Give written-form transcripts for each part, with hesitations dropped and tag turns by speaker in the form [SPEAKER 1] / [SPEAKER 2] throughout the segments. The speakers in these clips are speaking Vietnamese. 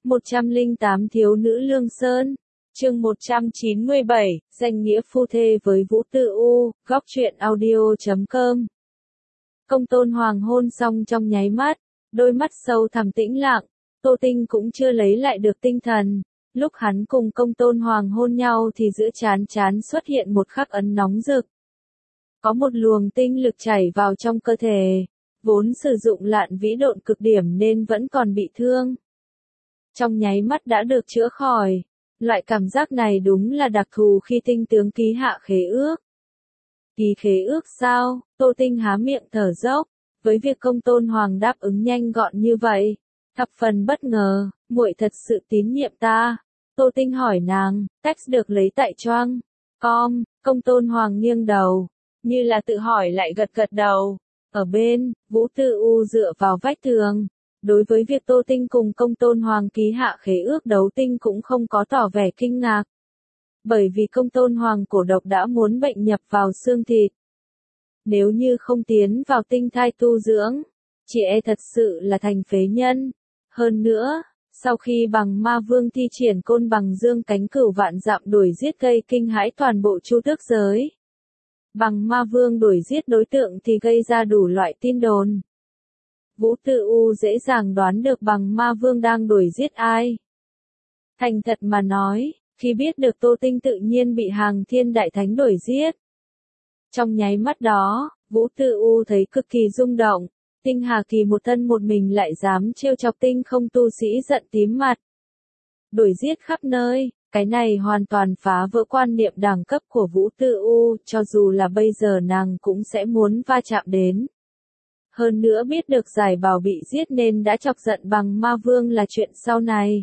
[SPEAKER 1] 108 Thiếu nữ Lương Sơn. Chương 197, danh nghĩa phu thê với Vũ Tư U, góc truyện audio.com. Công Tôn Hoàng hôn xong trong nháy mắt, đôi mắt sâu thẳm tĩnh lặng, Tô Tinh cũng chưa lấy lại được tinh thần. Lúc hắn cùng Công Tôn Hoàng hôn nhau thì giữa trán xuất hiện một khắc ấn nóng rực. Có một luồng tinh lực chảy vào trong cơ thể, vốn sử dụng Lạn Vĩ Độn cực điểm nên vẫn còn bị thương. Trong nháy mắt đã được chữa khỏi. Loại cảm giác này đúng là đặc thù khi tinh tướng ký hạ khế ước. Ký khế ước sao? Tô Tinh há miệng thở dốc, với việc Công Tôn Hoàng đáp ứng nhanh gọn như vậy, thập phần bất ngờ. Muội thật sự tín nhiệm ta? Tô Tinh hỏi nàng. Text được lấy tại Choang com. Công Tôn Hoàng nghiêng đầu, như là tự hỏi lại gật gật đầu. Ở bên, Vũ Tư U dựa vào vách tường. Đối với việc Tô Tinh cùng Công Tôn Hoàng ký hạ khế ước đấu tinh cũng không có tỏ vẻ kinh ngạc. Bởi vì Công Tôn Hoàng cổ độc đã muốn bệnh nhập vào xương thịt. Nếu như không tiến vào tinh thai tu dưỡng, chị thật sự là thành phế nhân. Hơn nữa, sau khi Bằng Ma Vương thi triển Côn Bằng Dương cánh cửu vạn dặm đuổi giết gây kinh hãi toàn bộ Chu Tước giới. Bằng Ma Vương đuổi giết đối tượng thì gây ra đủ loại tin đồn. Vũ Tư U dễ dàng đoán được Bằng Ma Vương đang đuổi giết ai. Thành thật mà nói, khi biết được Tô Tinh tự nhiên bị Hàng Thiên Đại Thánh đuổi giết, trong nháy mắt đó, Vũ Tư U thấy cực kỳ rung động. Tinh Hà Kỳ một thân một mình lại dám trêu chọc tinh không tu sĩ giận tím mặt. Đuổi giết khắp nơi, cái này hoàn toàn phá vỡ quan niệm đẳng cấp của Vũ Tư U, cho dù là bây giờ nàng cũng sẽ muốn va chạm đến. Hơn nữa biết được Giải Bảo bị giết nên đã chọc giận Bằng Ma Vương là chuyện sau này.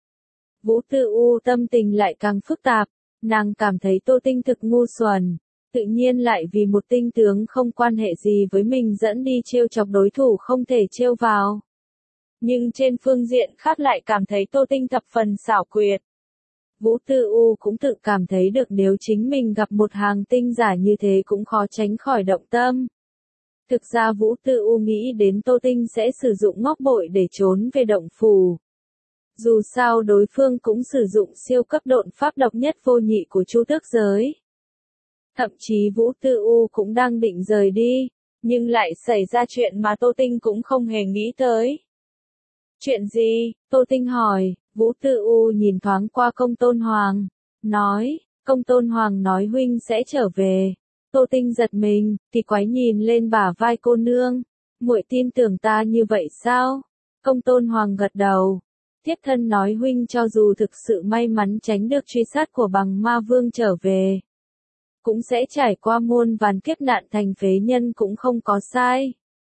[SPEAKER 1] Vũ Tư U tâm tình lại càng phức tạp, nàng cảm thấy Tô Tinh thực ngu xuẩn, tự nhiên lại vì một tinh tướng không quan hệ gì với mình dẫn đi trêu chọc đối thủ không thể trêu vào. Nhưng trên phương diện khác lại cảm thấy Tô Tinh thập phần xảo quyệt. Vũ Tư U cũng tự cảm thấy được nếu chính mình gặp một hàng tinh giả như thế cũng khó tránh khỏi động tâm. Thực ra Vũ Tư U nghĩ đến Tô Tinh sẽ sử dụng ngọc bội để trốn về động phủ. Dù sao đối phương cũng sử dụng siêu cấp độn pháp độc nhất vô nhị của Chu Tước giới. Thậm chí Vũ Tư U cũng đang định rời đi, nhưng lại xảy ra chuyện mà Tô Tinh cũng không hề nghĩ tới. Chuyện gì? Tô Tinh hỏi. Vũ Tư U nhìn thoáng qua Công Tôn Hoàng, nói, Công Tôn Hoàng nói huynh sẽ trở về. Tô Tinh giật mình, kỳ quái nhìn lên bả vai cô nương. Muội tin tưởng ta như vậy sao? Công Tôn Hoàng gật đầu. Thiếp thân nói huynh cho dù thực sự may mắn tránh được truy sát của Bằng Ma Vương trở về, cũng sẽ trải qua muôn vàn kiếp nạn thành phế nhân cũng không có sai.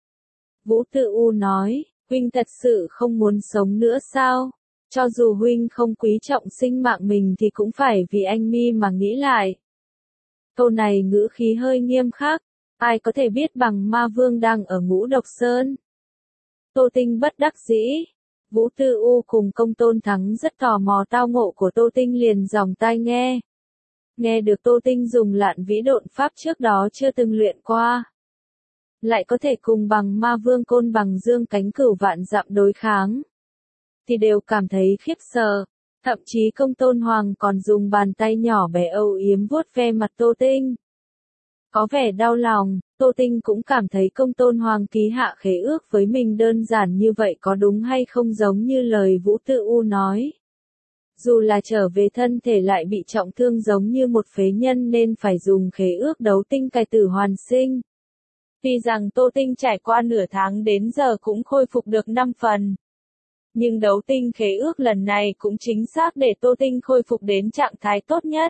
[SPEAKER 1] Vũ Tư U nói, huynh thật sự không muốn sống nữa sao? Cho dù huynh không quý trọng sinh mạng mình thì cũng phải vì anh mi mà nghĩ lại. Câu này ngữ khí hơi nghiêm khắc, ai có thể biết Bằng Ma Vương đang ở Ngũ Độc Sơn. Tô Tinh bất đắc dĩ. Vũ Tư U cùng Công Tôn Thắng rất tò mò tao ngộ của Tô Tinh liền dòng tai nghe. Nghe được Tô Tinh dùng Lạn Vĩ Độn pháp trước đó chưa từng luyện qua, lại có thể cùng Bằng Ma Vương Côn Bằng Dương cánh cửu vạn dặm đối kháng, thì đều cảm thấy khiếp sợ. Thậm chí Công Tôn Hoàng còn dùng bàn tay nhỏ bé âu yếm vuốt ve mặt Tô Tinh. Có vẻ đau lòng, Tô Tinh cũng cảm thấy Công Tôn Hoàng ký hạ khế ước với mình đơn giản như vậy có đúng hay không giống như lời Vũ Tư U nói. Dù là trở về thân thể lại bị trọng thương giống như một phế nhân nên phải dùng khế ước đấu tinh cải tử hoàn sinh. Tuy rằng Tô Tinh trải qua nửa tháng đến giờ cũng khôi phục được 5 phần. Nhưng đấu tinh khế ước lần này cũng chính xác để Tô Tinh khôi phục đến trạng thái tốt nhất.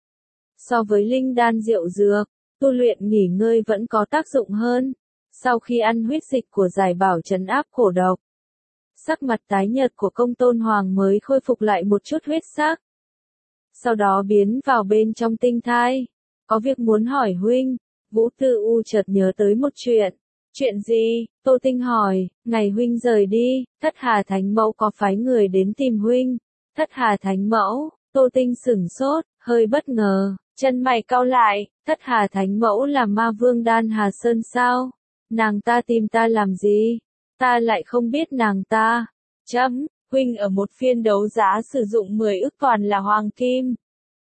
[SPEAKER 1] So với linh đan rượu dược, tu luyện nghỉ ngơi vẫn có tác dụng hơn. Sau khi ăn huyết dịch của Giải Bảo trấn áp cổ độc, sắc mặt tái nhợt của Công Tôn Hoàng mới khôi phục lại một chút huyết sắc. Sau đó biến vào bên trong tinh thai. Có việc muốn hỏi huynh. Vũ Tư U chợt nhớ tới một chuyện. Chuyện gì? Tô Tinh hỏi. Ngày huynh rời đi, Thất Hà Thánh Mẫu có phái người đến tìm huynh. Thất Hà Thánh Mẫu? Tô Tinh sửng sốt, hơi bất ngờ, chân mày cau lại. Thất Hà Thánh Mẫu là Ma Vương Đan Hà Sơn sao? Nàng ta tìm ta làm gì? Ta lại không biết nàng ta. huynh ở một phiên đấu giá sử dụng 10 ức toàn là hoàng kim.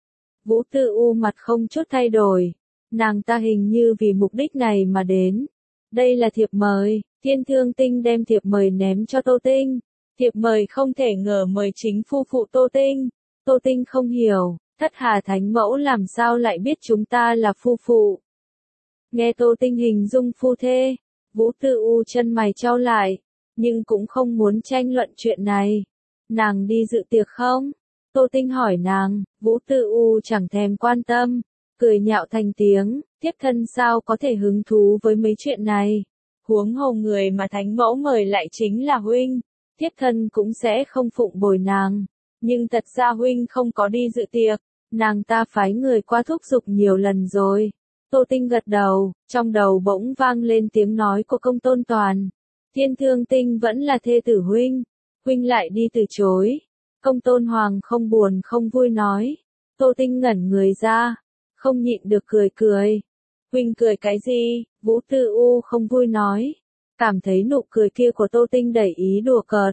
[SPEAKER 1] Vũ Tư U mặt không chút thay đổi. Nàng ta hình như vì mục đích này mà đến. Đây là thiệp mời. Thiên Thương Tinh đem thiệp mời ném cho Tô Tinh. Thiệp mời không thể ngờ mời chính phu phụ Tô Tinh. Tô Tinh không hiểu, Thất Hà Thánh Mẫu làm sao lại biết chúng ta là phu phụ. Nghe Tô Tinh hình dung phu thê, Vũ Tư U chân mày chau lại, nhưng cũng không muốn tranh luận chuyện này. Nàng đi dự tiệc không? Tô Tinh hỏi nàng, Vũ Tư U chẳng thèm quan tâm, cười nhạo thành tiếng, thiếp thân sao có thể hứng thú với mấy chuyện này. Huống hồ người mà Thánh Mẫu mời lại chính là huynh, thiếp thân cũng sẽ không phụng bồi nàng. Nhưng thật ra huynh không có đi dự tiệc, nàng ta phái người qua thúc giục nhiều lần rồi. Tô Tinh gật đầu, trong đầu bỗng vang lên tiếng nói của Công Tôn Toàn. Thiên Thương Tinh vẫn là thê tử huynh, huynh lại đi từ chối. Công Tôn Hoàng không buồn không vui nói. Tô Tinh ngẩn người ra, không nhịn được cười cười. Huynh cười cái gì? Vũ Tư U không vui nói. Cảm thấy nụ cười kia của Tô Tinh đẩy ý đùa cợt.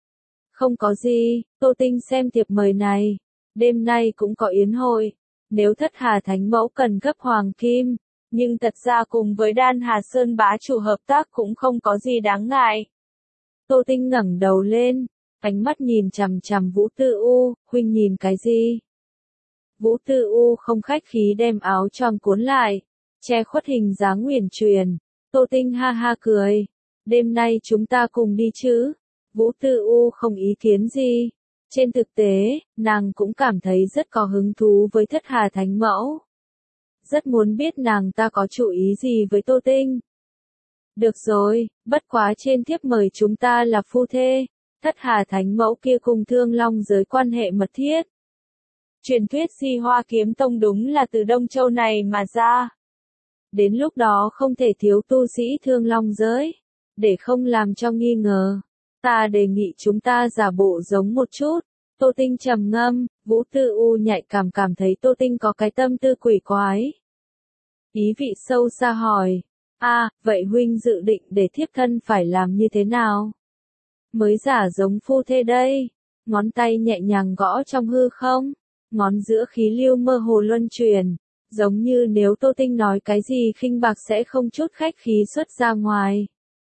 [SPEAKER 1] Không có gì, Tô Tinh xem thiệp mời này. Đêm nay cũng có yến hội. Nếu Thất Hà Thánh Mẫu cần gấp hoàng kim, nhưng thật ra cùng với Đan Hà Sơn bá chủ hợp tác cũng không có gì đáng ngại. Tô Tinh ngẩng đầu lên, ánh mắt nhìn chằm chằm Vũ Tư U, huynh nhìn cái gì? Vũ Tư U không khách khí đem áo choàng cuốn lại, che khuất hình dáng uyển chuyển. Tô Tinh ha ha cười, đêm nay chúng ta cùng đi chứ? Vũ Tư U không ý kiến gì. Trên thực tế, nàng cũng cảm thấy rất có hứng thú với Thất Hà Thánh Mẫu. Rất muốn biết nàng ta có chủ ý gì với Tô Tinh. Được rồi, bất quá trên thiếp mời chúng ta là phu thê. Thất Hà Thánh Mẫu kia cùng Thương Long giới quan hệ mật thiết. Truyền thuyết Di Hoa Kiếm Tông đúng là từ Đông Châu này mà ra. Đến lúc đó không thể thiếu tu sĩ Thương Long giới. Để không làm cho nghi ngờ, ta đề nghị chúng ta giả bộ giống một chút. Tô Tinh trầm ngâm, Vũ Tư U nhạy cảm thấy Tô Tinh có cái tâm tư quỷ quái. Ý vị sâu xa hỏi, vậy huynh dự định để thiếp thân phải làm như thế nào? Mới giả giống phu thê đây. Ngón tay nhẹ nhàng gõ trong hư không, ngón giữa khí lưu mơ hồ luân chuyển, giống như nếu Tô Tinh nói cái gì khinh bạc sẽ không chút khách khí xuất ra ngoài.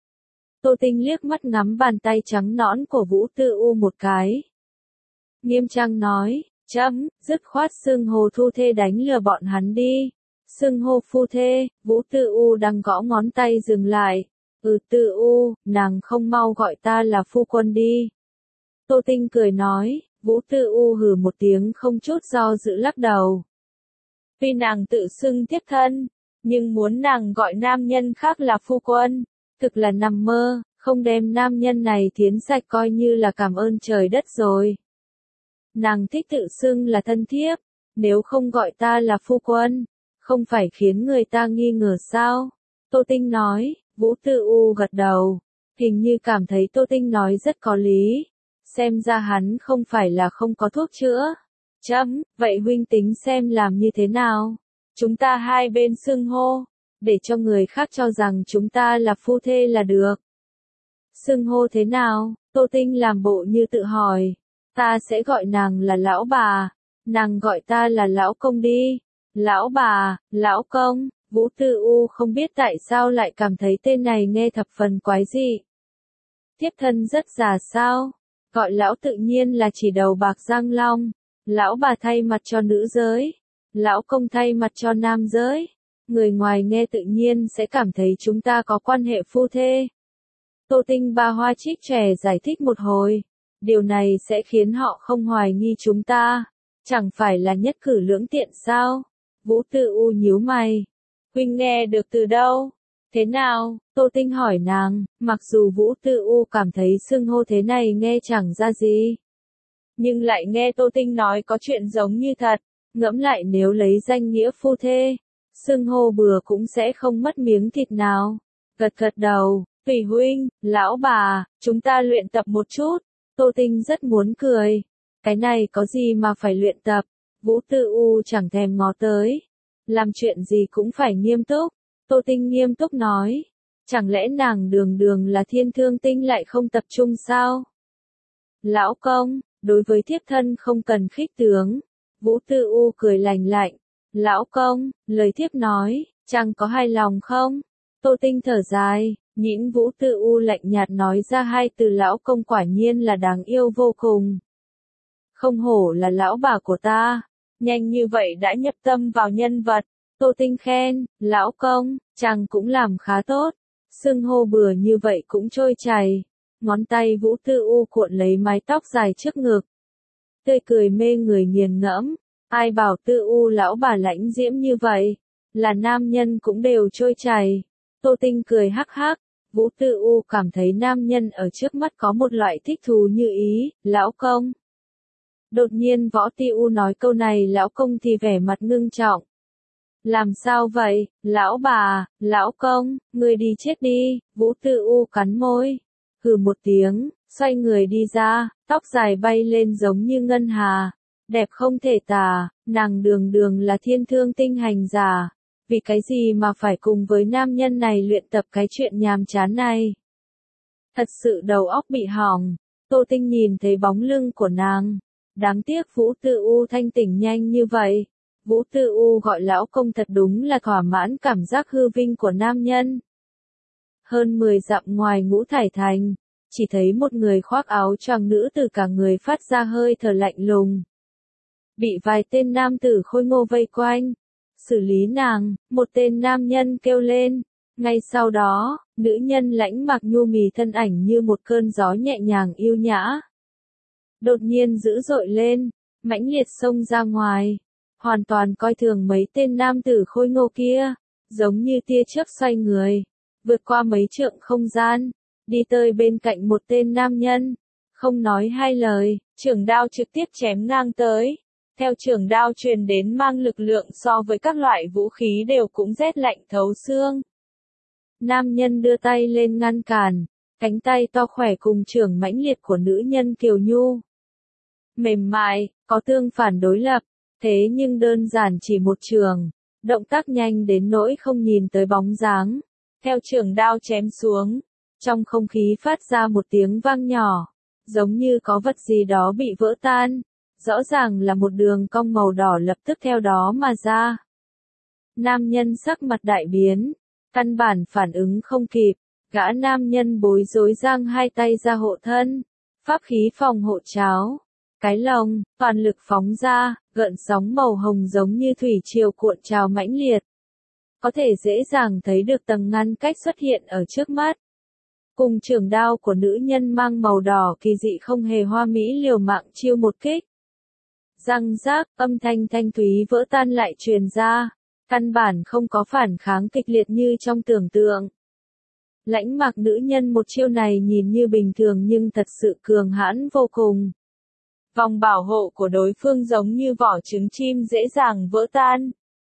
[SPEAKER 1] Tô Tinh liếc mắt ngắm bàn tay trắng nõn của Vũ Tư U một cái. Nghiêm trang nói, dứt khoát xưng hô thu thê đánh lừa bọn hắn đi. Xưng hô phu thê, Vũ Tư U đang gõ ngón tay dừng lại. Tư U, nàng không mau gọi ta là phu quân đi. Tô Tinh cười nói, Vũ Tư U hừ một tiếng không chút do dự lắc đầu. Vì nàng tự xưng thiếp thân, nhưng muốn nàng gọi nam nhân khác là phu quân, thực là nằm mơ, không đem nam nhân này thiến sạch coi như là cảm ơn trời đất rồi. Nàng thích tự xưng là thân thiếp, nếu không gọi ta là phu quân, không phải khiến người ta nghi ngờ sao? Tô Tinh nói, Vũ Tư U gật đầu, hình như cảm thấy Tô Tinh nói rất có lý, xem ra hắn không phải là không có thuốc chữa. Vậy huynh tính xem làm như thế nào? Chúng ta hai bên xưng hô, để cho người khác cho rằng chúng ta là phu thê là được. Xưng hô thế nào? Tô Tinh làm bộ như tự hỏi. Ta sẽ gọi nàng là lão bà, nàng gọi ta là lão công đi. Lão bà, lão công, Vũ Tư U không biết tại sao lại cảm thấy tên này nghe thập phần quái dị. Thiếp thân rất già sao? Gọi lão tự nhiên là chỉ đầu bạc răng long. Lão bà thay mặt cho nữ giới, lão công thay mặt cho nam giới. Người ngoài nghe tự nhiên sẽ cảm thấy chúng ta có quan hệ phu thê. Tô Tinh ba hoa trích trẻ giải thích một hồi. Điều này sẽ khiến họ không hoài nghi chúng ta. Chẳng phải là nhất cử lưỡng tiện sao? Vũ Tư U nhíu mày. Huynh nghe được từ đâu? Thế nào? Tô Tinh hỏi nàng, mặc dù Vũ Tư U cảm thấy xưng hô thế này nghe chẳng ra gì. Nhưng lại nghe Tô Tinh nói có chuyện giống như thật, ngẫm lại nếu lấy danh nghĩa phu thê, xưng hô bừa cũng sẽ không mất miếng thịt nào. Gật đầu, tùy huynh, lão bà, chúng ta luyện tập một chút. Tô Tinh rất muốn cười. Cái này có gì mà phải luyện tập? Vũ Tư U chẳng thèm ngó tới. Làm chuyện gì cũng phải nghiêm túc. Tô Tinh nghiêm túc nói. Chẳng lẽ nàng đường là Thiên Thương Tinh lại không tập trung sao? Lão công, đối với thiếp thân không cần khích tướng. Vũ Tư U cười lành lạnh. Lão công, lời thiếp nói, chàng có hài lòng không? Tô Tinh thở dài, nhìn Vũ Tư U lạnh nhạt nói ra hai từ lão công quả nhiên là đáng yêu vô cùng. Không hổ là lão bà của ta, nhanh như vậy đã nhập tâm vào nhân vật. Tô Tinh khen, lão công, chàng cũng làm khá tốt. Xưng hô bừa như vậy cũng trôi chảy. Ngón tay Vũ Tư U cuộn lấy mái tóc dài trước ngực. Tươi cười mê người nghiền ngẫm. Ai bảo Tư U lão bà lãnh diễm như vậy, là nam nhân cũng đều trôi chảy. Tô Tinh cười hắc hắc, Vũ Tư U cảm thấy nam nhân ở trước mắt có một loại thích thú như ý, lão công. Đột nhiên Võ Ti U nói câu này lão công thì vẻ mặt ngưng trọng. Làm sao vậy, lão bà, lão công, người đi chết đi, Vũ Tư U cắn môi. Hừ một tiếng, xoay người đi ra, tóc dài bay lên giống như ngân hà. Đẹp không thể tả, nàng đường đường là thiên thương tinh hành giả. Vì cái gì mà phải cùng với nam nhân này luyện tập cái chuyện nhàm chán này? Thật sự đầu óc bị hỏng. Tô Tinh nhìn thấy bóng lưng của nàng. Đáng tiếc Vũ Tư U thanh tỉnh nhanh như vậy. Vũ Tư U gọi lão công thật đúng là thỏa mãn cảm giác hư vinh của nam nhân. Hơn 10 dặm ngoài Ngũ Thải Thành, chỉ thấy một người khoác áo choàng nữ từ cả người phát ra hơi thở lạnh lùng. Bị vài tên nam tử khôi ngô vây quanh. Xử lý nàng, một tên nam nhân kêu lên. Ngay sau đó, nữ nhân lãnh mặc nhu mì thân ảnh như một cơn gió nhẹ nhàng yêu nhã. Đột nhiên dữ dội lên, mãnh liệt xông ra ngoài. Hoàn toàn coi thường mấy tên nam tử khôi ngô kia. Giống như tia chớp xoay người. Vượt qua mấy trượng không gian. Đi tới bên cạnh một tên nam nhân. Không nói hai lời, trường đao trực tiếp chém ngang tới. Theo trường đao truyền đến mang lực lượng so với các loại vũ khí đều cũng rét lạnh thấu xương. Nam nhân đưa tay lên ngăn cản, cánh tay to khỏe cùng trường mãnh liệt của nữ nhân kiều nhu. Mềm mại, có tương phản đối lập, thế nhưng đơn giản chỉ một trường, động tác nhanh đến nỗi không nhìn tới bóng dáng. Theo trường đao chém xuống, trong không khí phát ra một tiếng vang nhỏ, giống như có vật gì đó bị vỡ tan. Rõ ràng là một đường cong màu đỏ lập tức theo đó mà ra. Nam nhân sắc mặt đại biến, căn bản phản ứng không kịp, gã nam nhân bối rối giang hai tay ra hộ thân, pháp khí phòng hộ cháo, cái lồng, toàn lực phóng ra, gợn sóng màu hồng giống như thủy triều cuộn trào mãnh liệt. Có thể dễ dàng thấy được tầng ngăn cách xuất hiện ở trước mắt. Cùng trường đao của nữ nhân mang màu đỏ kỳ dị không hề hoa mỹ liều mạng chiêu một kích. Răng rác, âm thanh thanh thúy vỡ tan lại truyền ra, căn bản không có phản kháng kịch liệt như trong tưởng tượng. Lãnh mặc nữ nhân một chiêu này nhìn như bình thường nhưng thật sự cường hãn vô cùng. Vòng bảo hộ của đối phương giống như vỏ trứng chim dễ dàng vỡ tan.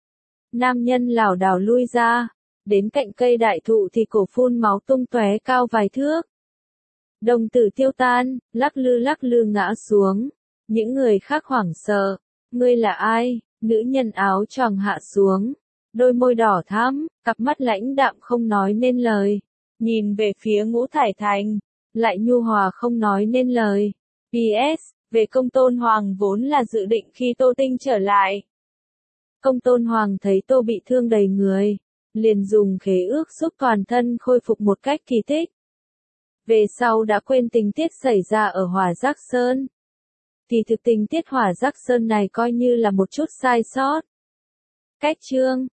[SPEAKER 1] Nam nhân lảo đảo lui ra, đến cạnh cây đại thụ thì cổ phun máu tung tóe cao vài thước. Đồng tử tiêu tan, lắc lư ngã xuống. Những người khác hoảng sợ. Ngươi là ai? Nữ nhân áo choàng hạ xuống. Đôi môi đỏ thắm, cặp mắt lãnh đạm không nói nên lời. Nhìn về phía Ngũ Thải Thành. Lại nhu hòa không nói nên lời. PS, về Công Tôn Hoàng vốn là dự định khi Tô Tinh trở lại. Công Tôn Hoàng thấy Tô bị thương đầy người. Liền dùng khế ước giúp toàn thân khôi phục một cách kỳ tích. Về sau đã quên tình tiết xảy ra ở Hỏa Giác Sơn. Thì thực tình tiết Hỏa Giác Sơn này coi như là một chút sai sót. Cách chương